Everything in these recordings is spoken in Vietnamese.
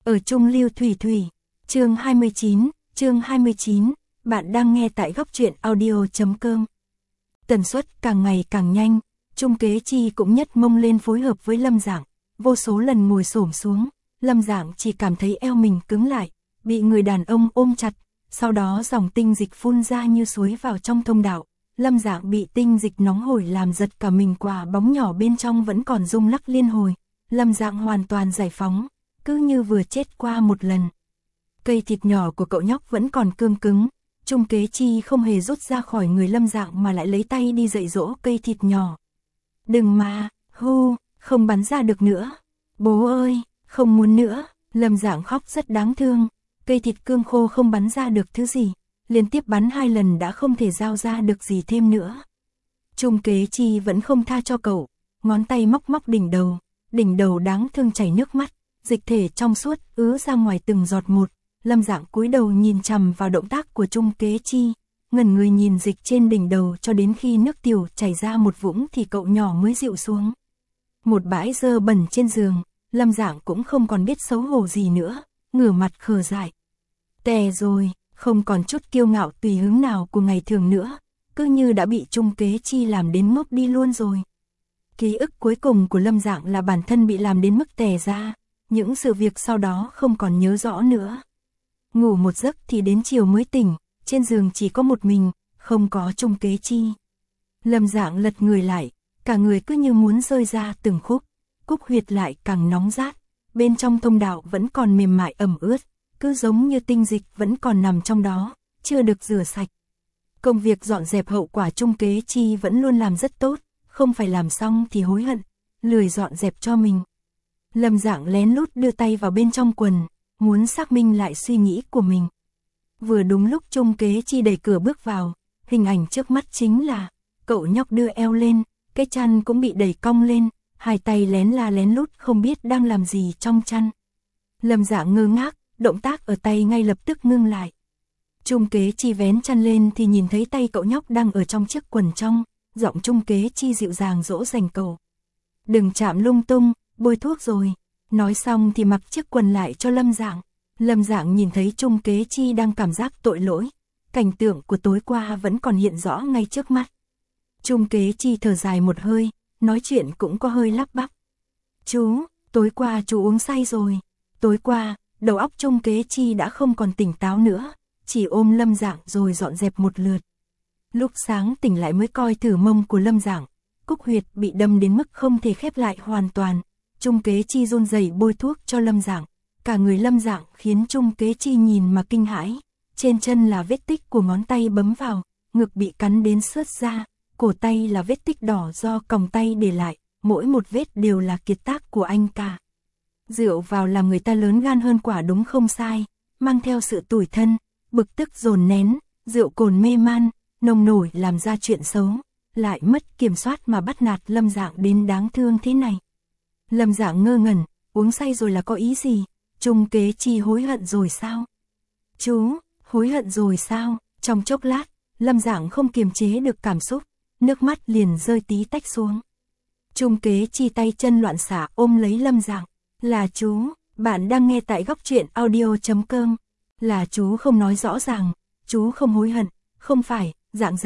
Ở Trung Lưu Thủy Thủy, chương 29, bạn đang nghe tại góc truyện audio.com. Tần suất càng ngày càng nhanh, Trung Kế Chi cũng nhất mông lên phối hợp với Lâm Dạng, vô số lần ngồi xổm xuống, Lâm Dạng chỉ cảm thấy eo mình cứng lại, bị người đàn ông ôm chặt, sau đó dòng tinh dịch phun ra như suối vào trong thông đạo. Lâm Dạng bị tinh dịch nóng hổi làm giật cả mình, quả bóng nhỏ bên trong vẫn còn rung lắc liên hồi. Lâm Dạng hoàn toàn giải phóng, cứ như vừa chết qua một lần. Cây thịt nhỏ của cậu nhóc vẫn còn cương cứng, Trung Kế Chi không hề rút ra khỏi người Lâm Dạng mà lại lấy tay đi dạy dỗ cây thịt nhỏ. Đừng mà, không bắn ra được nữa. Bố ơi, không muốn nữa. Lâm Dạng khóc rất đáng thương, cây thịt cương khô không bắn ra được thứ gì, liên tiếp bắn 2 lần đã không thể giao ra được gì thêm nữa. Trung Kế Chi vẫn không tha cho cậu, ngón tay móc móc đỉnh đầu đáng thương chảy nước mắt, dịch thể trong suốt ứa ra ngoài từng giọt một. Lâm Dạng cúi đầu nhìn chằm vào động tác của Trung Kế Chi, ngẩn người nhìn dịch trên đỉnh đầu cho đến khi nước tiểu chảy ra một vũng thì cậu nhỏ mới dịu xuống. Một bãi dơ bẩn trên giường, Lâm Dạng cũng không còn biết xấu hổ gì nữa, ngửa mặt khờ dại. Tè rồi, không còn chút kiêu ngạo tùy hứng nào của ngày thường nữa, cứ như đã bị Trung Kế Chi làm đến ngốc đi luôn rồi. Ký ức cuối cùng của Lâm Dạng là bản thân bị làm đến mức tè ra, những sự việc sau đó không còn nhớ rõ nữa. Ngủ một giấc thì đến chiều mới tỉnh, trên giường chỉ có một mình, không có Trung Kế Chi. Lâm Dạng lật người lại, cả người cứ như muốn rơi ra từng khúc, cúc huyệt lại càng nóng rát, bên trong thông đạo vẫn còn mềm mại ẩm ướt, cứ giống như tinh dịch vẫn còn nằm trong đó, chưa được rửa sạch. Công việc dọn dẹp hậu quả Trung Kế Chi vẫn luôn làm rất tốt, không phải làm xong thì hối hận, lười dọn dẹp cho mình. Lâm Dạng lén lút đưa tay vào bên trong quần, muốn xác minh lại suy nghĩ của mình. Vừa đúng lúc Trung Kế Chi đẩy cửa bước vào, hình ảnh trước mắt chính là cậu nhóc đưa eo lên, cái chăn cũng bị đẩy cong lên, hai tay lén lút không biết đang làm gì trong chăn. Lâm Dạng ngơ ngác, động tác ở tay ngay lập tức ngưng lại. Trung Kế Chi vén chăn lên thì nhìn thấy tay cậu nhóc đang ở trong chiếc quần trong, giọng Trung Kế Chi dịu dàng dỗ dành cậu. Đừng chạm lung tung, bôi thuốc rồi. Nói xong thì mặc chiếc quần lại cho Lâm Dạng. Lâm Dạng nhìn thấy Trung Kế Chi đang cảm giác tội lỗi, cảnh tượng của tối qua vẫn còn hiện rõ ngay trước mắt. Trung Kế Chi thở dài một hơi, nói chuyện cũng có hơi lắp bắp. Tối qua chú uống say rồi. Tối qua, đầu óc Trung Kế Chi đã không còn tỉnh táo nữa, chỉ ôm Lâm Dạng rồi dọn dẹp một lượt. Lúc sáng tỉnh lại mới coi thử mông của Lâm Dạng, cúc huyệt bị đâm đến mức không thể khép lại hoàn toàn. Trung Kế Chi run rẩy bôi thuốc cho Lâm Dạng, cả người Lâm Dạng khiến Trung Kế Chi nhìn mà kinh hãi. Trên chân là vết tích của ngón tay bấm vào, ngực bị cắn đến xước ra, cổ tay là vết tích đỏ do còng tay để lại, mỗi một vết đều là kiệt tác của anh cả. Rượu vào làm người ta lớn gan hơn quả đúng không sai, mang theo sự tủi thân, bực tức dồn nén, rượu cồn mê man, nông nổi làm ra chuyện xấu, lại mất kiểm soát mà bắt nạt Lâm Dạng đến đáng thương thế này. Lâm Dạng ngơ ngẩn, uống say rồi là có ý gì? Trung Kế Chi hối hận rồi sao? Chú, hối hận rồi sao? Trong chốc lát, Lâm Dạng không kiềm chế được cảm xúc, nước mắt liền rơi tí tách xuống. Trung Kế Chi tay chân loạn xạ ôm lấy Lâm Dạng. Là chú, bạn đang nghe tại góc truyện audio.com. Là chú không nói rõ ràng, chú không hối hận, không phải, Dạng.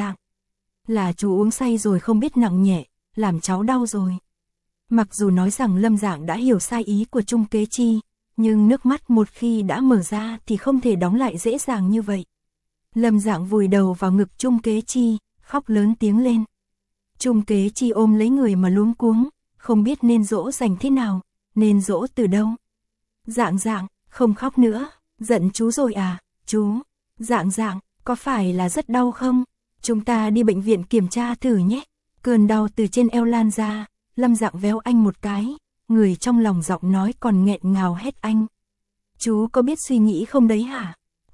Là chú uống say rồi không biết nặng nhẹ, làm cháu đau rồi. Mặc dù nói rằng Lâm Dạng đã hiểu sai ý của Trung Kế Chi, nhưng nước mắt một khi đã mở ra thì không thể đóng lại dễ dàng như vậy. Lâm Dạng vùi đầu vào ngực Trung Kế Chi, khóc lớn tiếng lên. Trung Kế Chi ôm lấy người mà luống cuống, không biết nên dỗ dành thế nào, nên dỗ từ đâu. Dạng, không khóc nữa, giận chú rồi à, chú. Dạng, có phải là rất đau không? Chúng ta đi bệnh viện kiểm tra thử nhé. Cơn đau từ trên eo lan ra, Lâm Dạng véo anh một cái, người trong lòng giọng nói còn nghẹn ngào hét anh. Chú có biết suy nghĩ không đấy hả?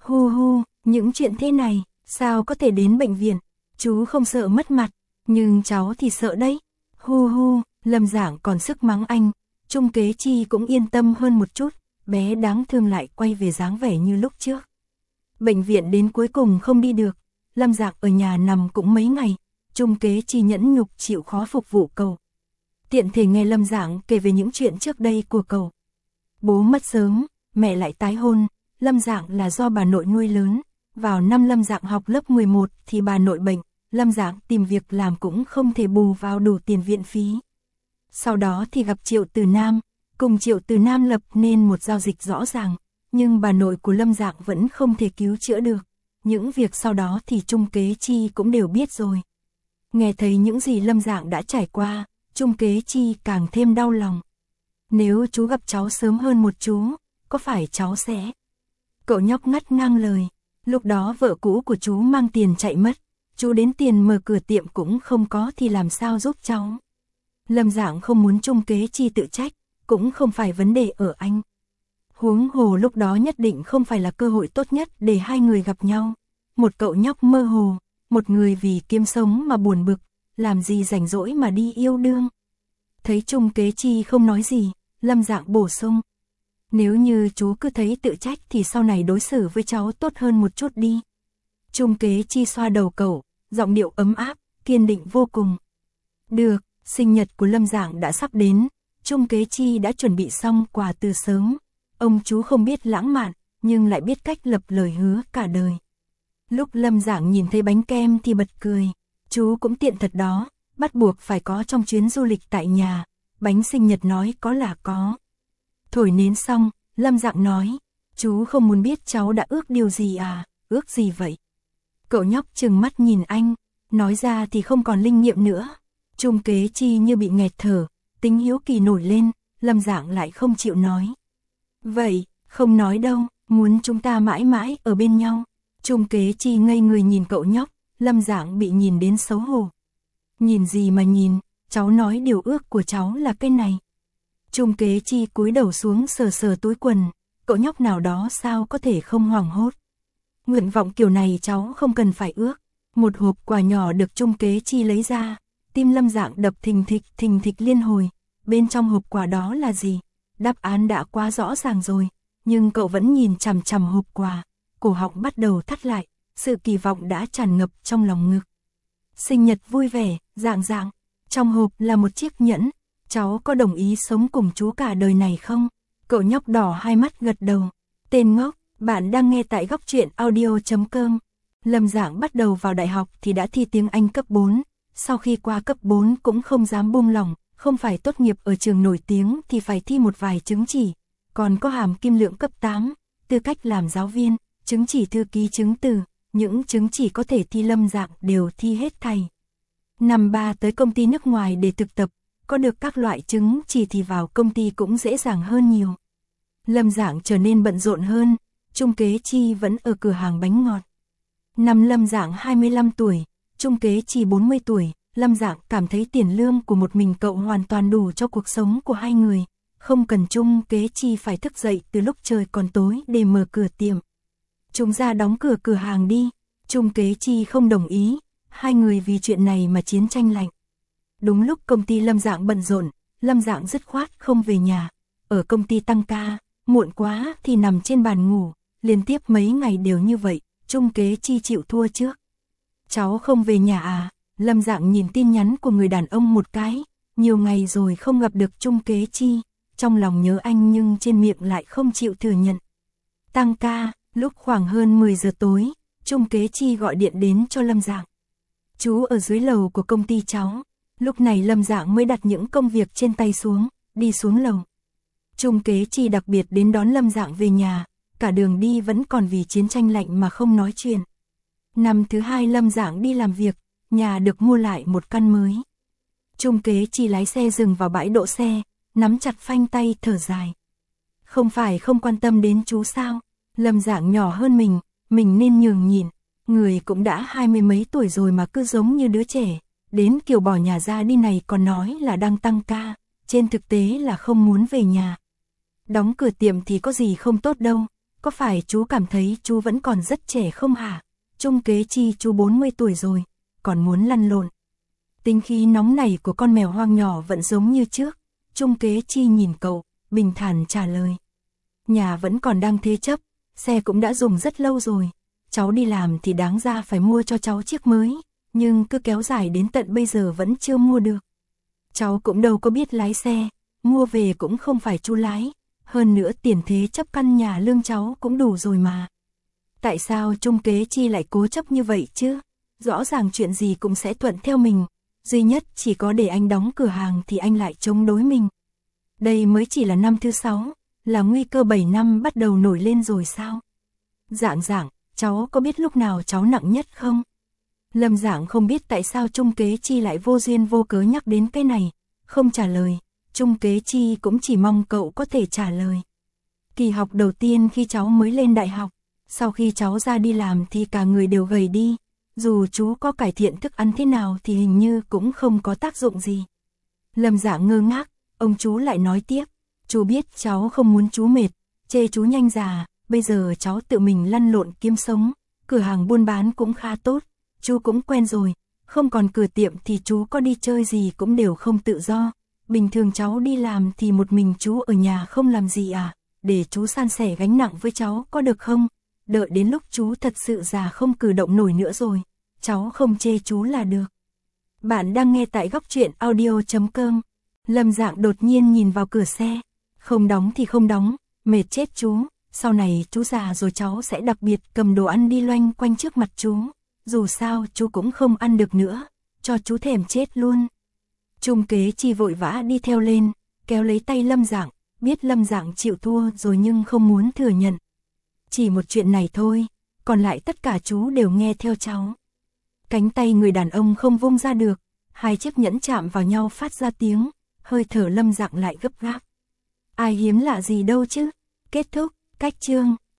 Những chuyện thế này, sao có thể đến bệnh viện? Chú không sợ mất mặt, nhưng cháu thì sợ đấy. Lâm Dạng còn sức mắng anh, Trung Kế Chi cũng yên tâm hơn một chút, bé đáng thương lại quay về dáng vẻ như lúc trước. Bệnh viện đến cuối cùng không đi được, Lâm Dạng ở nhà nằm cũng mấy ngày, Trung Kế Chi nhẫn nhục chịu khó phục vụ cậu. Tiện thể nghe Lâm Dạng kể về những chuyện trước đây của cậu. Bố mất sớm, mẹ lại tái hôn, Lâm Dạng là do bà nội nuôi lớn. Vào năm Lâm Dạng học lớp 11 thì bà nội bệnh, Lâm Dạng tìm việc làm cũng không thể bù vào đủ tiền viện phí. Sau đó thì gặp Triệu Từ Nam, cùng Triệu Từ Nam lập nên một giao dịch rõ ràng, nhưng bà nội của Lâm Dạng vẫn không thể cứu chữa được. Những việc sau đó thì Trung Kế Chi cũng đều biết rồi. Nghe thấy những gì Lâm Dạng đã trải qua, Trung Kế Chi càng thêm đau lòng. Nếu chú gặp cháu sớm hơn một chú, có phải cháu sẽ... Cậu nhóc ngắt ngang lời, lúc đó vợ cũ của chú mang tiền chạy mất, chú đến tiền mở cửa tiệm cũng không có thì làm sao giúp cháu. Lâm Dạng không muốn Trung Kế Chi tự trách, cũng không phải vấn đề ở anh. Huống hồ lúc đó nhất định không phải là cơ hội tốt nhất để hai người gặp nhau. Một cậu nhóc mơ hồ, một người vì kiếm sống mà buồn bực, làm gì rảnh rỗi mà đi yêu đương. Thấy Trung Kế Chi không nói gì, Lâm Dạng bổ sung. Nếu như chú cứ thấy tự trách thì sau này đối xử với cháu tốt hơn một chút đi. Trung Kế Chi xoa đầu cậu, giọng điệu ấm áp, kiên định vô cùng. Được, sinh nhật của Lâm Dạng đã sắp đến, Trung Kế Chi đã chuẩn bị xong quà từ sớm. Ông chú không biết lãng mạn, nhưng lại biết cách lập lời hứa cả đời. Lúc Lâm Dạng nhìn thấy bánh kem thì bật cười. Chú cũng tiện thật đó, bắt buộc phải có trong chuyến du lịch tại nhà. Bánh sinh nhật nói có là có. Thổi nến xong, Lâm Dạng nói, chú không muốn biết cháu đã ước điều gì à, ước gì vậy? Cậu nhóc trừng mắt nhìn anh, nói ra thì không còn linh nghiệm nữa. Trung Kế Chi như bị nghẹt thở, tính hiếu kỳ nổi lên, Lâm Dạng lại không chịu nói. Vậy, không nói đâu, muốn chúng ta mãi mãi ở bên nhau. Trung Kế Chi ngây người nhìn cậu nhóc, Lâm Dạng bị nhìn đến xấu hổ. Nhìn gì mà nhìn, cháu nói điều ước của cháu là cái này. Trung Kế Chi cúi đầu xuống sờ sờ túi quần, cậu nhóc nào đó sao có thể không hoảng hốt. Nguyện vọng kiểu này cháu không cần phải ước. Một hộp quà nhỏ được Trung Kế Chi lấy ra, tim Lâm Dạng đập thình thịch liên hồi. Bên trong hộp quà đó là gì? Đáp án đã quá rõ ràng rồi, nhưng cậu vẫn nhìn chằm chằm hộp quà, cổ họng bắt đầu thắt lại, sự kỳ vọng đã tràn ngập trong lòng ngực. Sinh nhật vui vẻ, Dạng Dạng, trong hộp là một chiếc nhẫn, cháu có đồng ý sống cùng chú cả đời này không? Cậu nhóc đỏ hai mắt gật đầu. Tên ngốc, bạn đang nghe tại góc truyện audio.com. Lâm Dạng bắt đầu vào đại học thì đã thi tiếng Anh cấp 4, sau khi qua cấp 4 cũng không dám buông lỏng. Không phải tốt nghiệp ở trường nổi tiếng thì phải thi một vài chứng chỉ, còn có hàm kim lượng cấp 8, tư cách làm giáo viên, chứng chỉ thư ký chứng từ, những chứng chỉ có thể thi Lâm Dạng đều thi hết thảy. Năm 3 tới công ty nước ngoài để thực tập, có được các loại chứng chỉ thì vào công ty cũng dễ dàng hơn nhiều. Lâm Dạng trở nên bận rộn hơn, Trung Kế Chi vẫn ở cửa hàng bánh ngọt. Năm Lâm Dạng 25 tuổi, Trung Kế Chi 40 tuổi. Lâm Dạng cảm thấy tiền lương của một mình cậu hoàn toàn đủ cho cuộc sống của hai người, không cần Trung Kế Chi phải thức dậy từ lúc trời còn tối để mở cửa tiệm. Chúng ra đóng cửa cửa hàng đi, Trung Kế Chi không đồng ý, hai người vì chuyện này mà chiến tranh lạnh. Đúng lúc công ty Lâm Dạng bận rộn, Lâm Dạng dứt khoát không về nhà, ở công ty tăng ca, muộn quá thì nằm trên bàn ngủ, liên tiếp mấy ngày đều như vậy, Trung Kế Chi chịu thua trước. Cháu không về nhà à? Lâm Dạng nhìn tin nhắn của người đàn ông một cái, nhiều ngày rồi không gặp được Trung Kế Chi, trong lòng nhớ anh nhưng trên miệng lại không chịu thừa nhận. Tăng ca, lúc khoảng hơn 10 giờ tối, Trung Kế Chi gọi điện đến cho Lâm Dạng. Chú ở dưới lầu của công ty cháu. Lúc này Lâm Dạng mới đặt những công việc trên tay xuống, đi xuống lầu. Trung Kế Chi đặc biệt đến đón Lâm Dạng về nhà, cả đường đi vẫn còn vì chiến tranh lạnh mà không nói chuyện. Năm thứ 2 Lâm Dạng đi làm việc, nhà được mua lại một căn mới. Trung Kế Chi lái xe dừng vào bãi đỗ xe, nắm chặt phanh tay thở dài. Không phải không quan tâm đến chú sao? Lâm Dạng nhỏ hơn mình nên nhường nhịn. Người cũng đã 20 mấy tuổi rồi mà cứ giống như đứa trẻ. Đến kiểu bỏ nhà ra đi này còn nói là đang tăng ca, trên thực tế là không muốn về nhà. Đóng cửa tiệm thì có gì không tốt đâu, có phải chú cảm thấy chú vẫn còn rất trẻ không hả? Trung Kế Chi chú 40 tuổi rồi, còn muốn lăn lộn. Tính khí nóng nảy của con mèo hoang nhỏ vẫn giống như trước. Trung Kế Chi nhìn cậu, bình thản trả lời. Nhà vẫn còn đang thế chấp, xe cũng đã dùng rất lâu rồi. Cháu đi làm thì đáng ra phải mua cho cháu chiếc mới, nhưng cứ kéo dài đến tận bây giờ vẫn chưa mua được. Cháu cũng đâu có biết lái xe, mua về cũng không phải chú lái, hơn nữa tiền thế chấp căn nhà lương cháu cũng đủ rồi mà. Tại sao Trung Kế Chi lại cố chấp như vậy chứ? Rõ ràng chuyện gì cũng sẽ thuận theo mình, duy nhất chỉ có để anh đóng cửa hàng thì anh lại chống đối mình. Đây mới chỉ là năm thứ 6, là nguy cơ 7 năm bắt đầu nổi lên rồi sao? Dạng, cháu có biết lúc nào cháu nặng nhất không? Lâm Dạng không biết tại sao Trung Kế Chi lại vô duyên vô cớ nhắc đến cái này, không trả lời. Trung Kế Chi cũng chỉ mong cậu có thể trả lời. Kỳ học đầu tiên khi cháu mới lên đại học, sau khi cháu ra đi làm thì cả người đều gầy đi, dù chú có cải thiện thức ăn thế nào thì hình như cũng không có tác dụng gì. Lâm Dạng ngơ ngác, ông chú lại nói tiếp, chú biết cháu không muốn chú mệt, chê chú nhanh già, bây giờ cháu tự mình lăn lộn kiếm sống, cửa hàng buôn bán cũng khá tốt, chú cũng quen rồi, không còn cửa tiệm thì chú có đi chơi gì cũng đều không tự do. Bình thường cháu đi làm thì một mình chú ở nhà không làm gì à, để chú san sẻ gánh nặng với cháu có được không? Đợi đến lúc chú thật sự già không cử động nổi nữa rồi, cháu không chê chú là được. Bạn đang nghe tại Góc Truyện Audio.com. Lâm Dạng đột nhiên nhìn vào cửa xe, không đóng thì không đóng, mệt chết chú, sau này chú già rồi cháu sẽ đặc biệt cầm đồ ăn đi loanh quanh trước mặt chú, dù sao chú cũng không ăn được nữa, cho chú thèm chết luôn. Trung Kế Chi vội vã đi theo lên, kéo lấy tay Lâm Dạng, biết Lâm Dạng chịu thua rồi nhưng không muốn thừa nhận. Chỉ một chuyện này thôi, còn lại tất cả chú đều nghe theo cháu. Cánh tay người đàn ông không vung ra được, hai chiếc nhẫn chạm vào nhau phát ra tiếng, hơi thở Lâm Dạng lại gấp gáp. Ai hiếm lạ gì đâu chứ. Kết thúc, cách chương.